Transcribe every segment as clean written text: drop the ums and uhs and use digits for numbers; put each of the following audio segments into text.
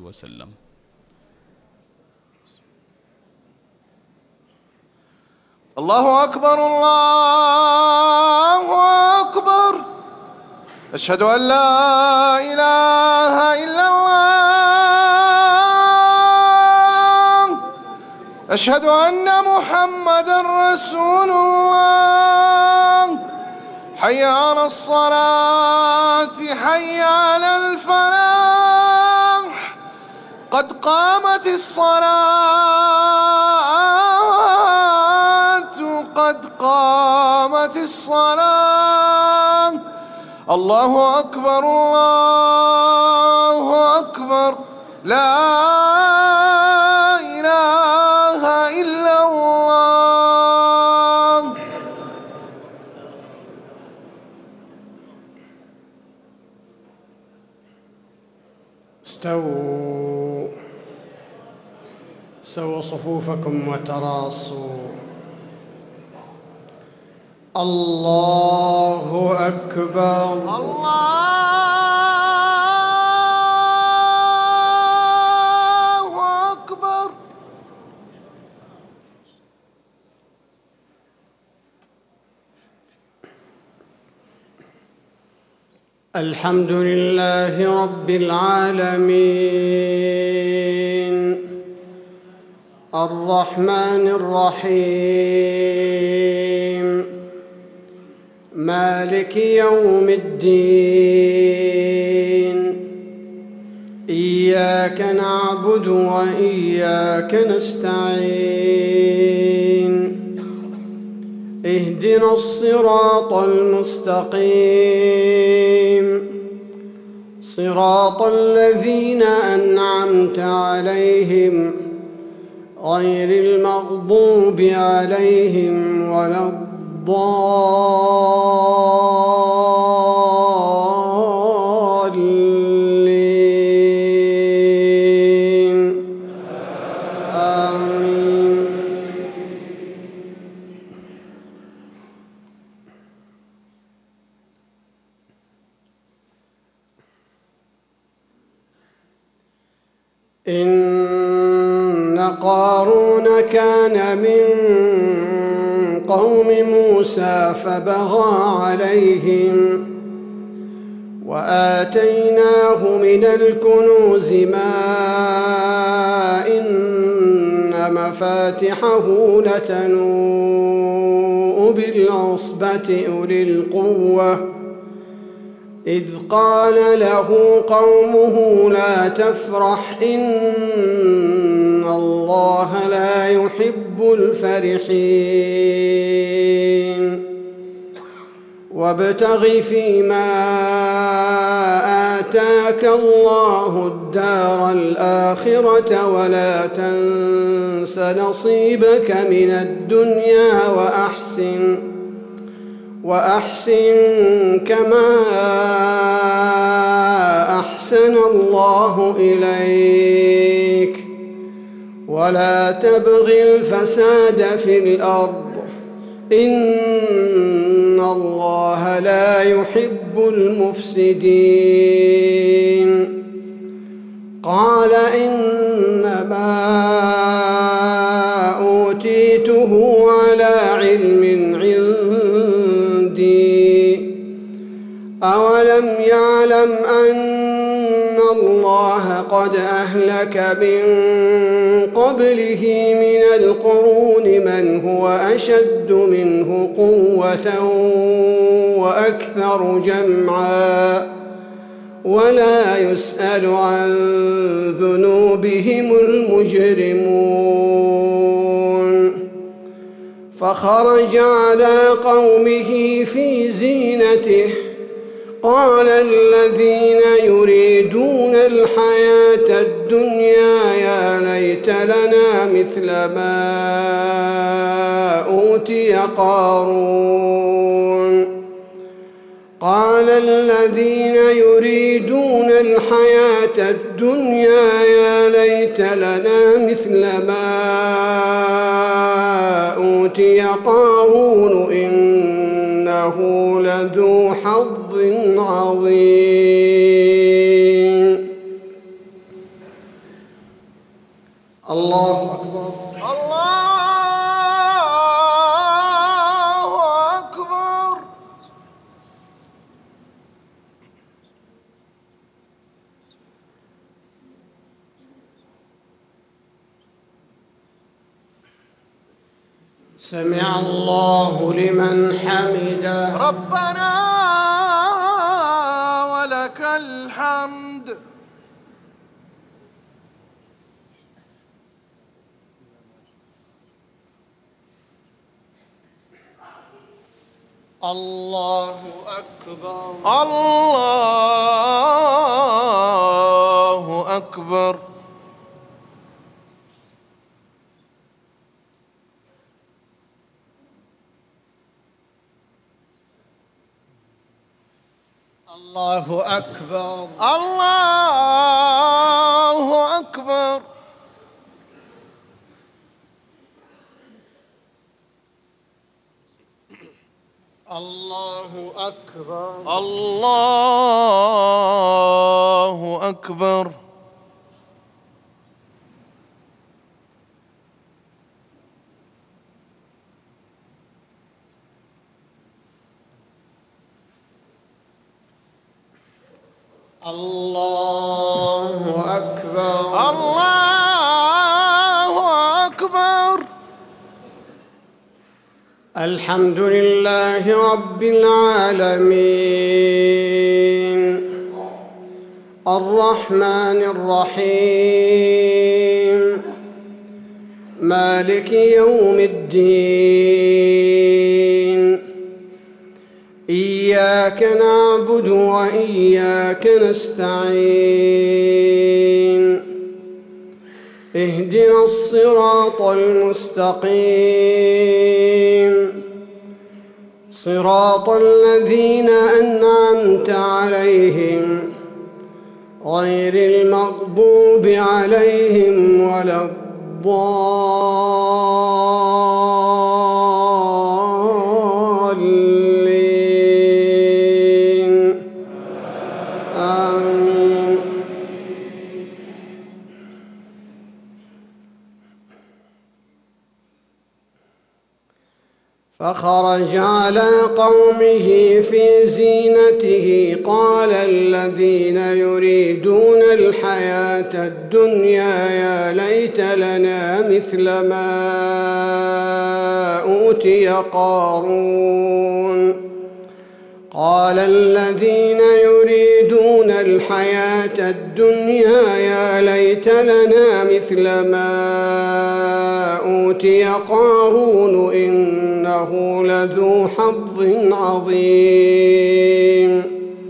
وسلم. الله أكبر الله أكبر، أشهد أن لا إله إلا الله، أشهد أن محمدًا رسول الله. حي على الصلاة، حي على الفلاح، قد قامت الصلاة، قد قامت الصلاة. الله أكبر الله أكبر، لا إله إلا الله. استووا صفوفكم وتراصوا. الله أكبر. الله أكبر. الحمد لله رب العالمين، الرحمن الرحيم، مالك يوم الدين. إياك نعبد وإياك نستعين. اهدنا الصراط المستقيم، صراط الذين أنعمت عليهم غير المغضوب عليهم ولا الضالين. آمين. إن قارون كان من قوم موسى فبغى عليهم، وآتيناه من الكنوز ما إن مفاتحه لتنوء بالعصبة أولي القوة، إذ قال له قومه لا تفرح إن الله لا يحب الفرحين. وابتغ فيما آتاك الله الدار الآخرة ولا تنس نصيبك من الدنيا وأحسن كما أحسن الله إليك، ولا تبغ الفساد في الأرض إن الله لا يحب المفسدين. قال إنما أوتيته على علم عندي، أولم يعلم أن الله قد أهلك من قبله من القرون من هو أشد منه قوة وأكثر جمعا ولا يسأل عن ذنوبهم المجرمون. فخرج على قومه في زينته، قال الذين يريدون الحياة الدنيا يا ليت لنا مثل ما أوتي قارون. قال الذين يريدون الحياة الدنيا يا ليت لنا مثل ما أوتي قارون إنه لذو حظ عظيم. الله أكبر. الله أكبر. سمع الله لمن حمده. ربنا ولك الحمد. الله أكبر. الله أكبر. الله أكبر. الله أكبر. الله أكبر. الله أكبر. الله أكبر. الله أكبر. الحمد لله رب العالمين الرحمن الرحيم مالك يوم الدين إياك نعبد وإياك نستعين اهدنا الصراط المستقيم صراط الذين أنعمت عليهم غير المغضوب عليهم ولا الضالين آمين. فخرج على قومه في زينته قال الذين يريدون الحياة الدنيا يا ليت لنا مثل ما أوتي قارون. قال الذين يريدون الحياة الدنيا يا ليت لنا مثل ما أوتي قارون إنه لذو حظ عظيم.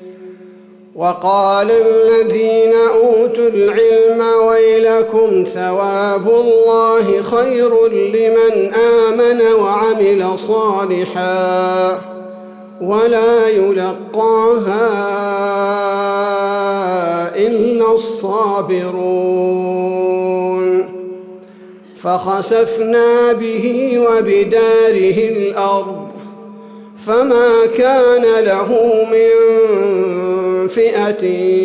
وقال الذين أوتوا العلم ويلكم ثواب الله خير لمن آمن وعمل صالحا ولا يلقاها إلا الصابرون. فخسفنا به وبداره الأرض فما كان له من فئة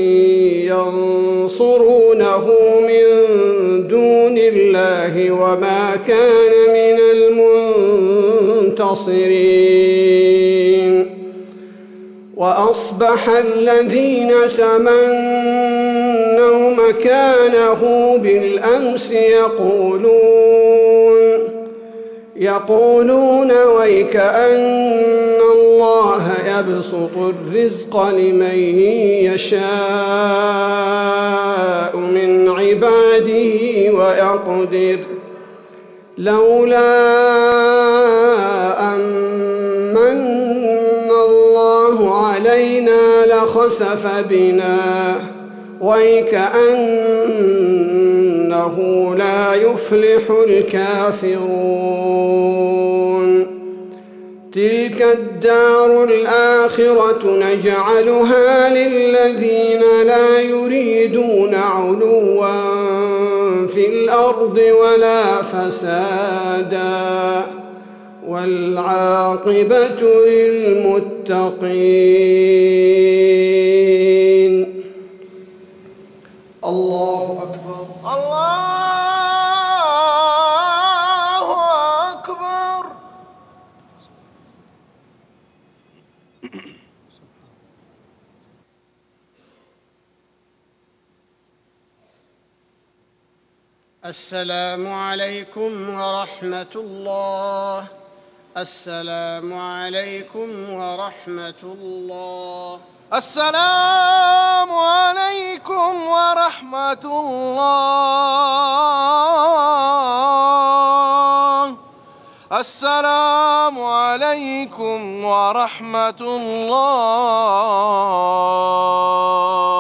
ينصرونه من دون الله وما كان من المنتصرين. وأصبح الذين تمنوا مكانه بالأمس يقولون ويكأن الله يبسط الرزق لمن يشاء من عباده ويقدر لولا أمن الله علينا لخسف بنا ويكأنه لا يفلح الكافرون. تلك الدار الآخرة نجعلها للذين لا يريدون علوا في الأرض ولا فسادا والعاقبة للمتقين. الله أكبر. الله السلام عليكم ورحمة الله. السلام عليكم ورحمة الله. السلام عليكم ورحمة الله. السلام عليكم ورحمة الله.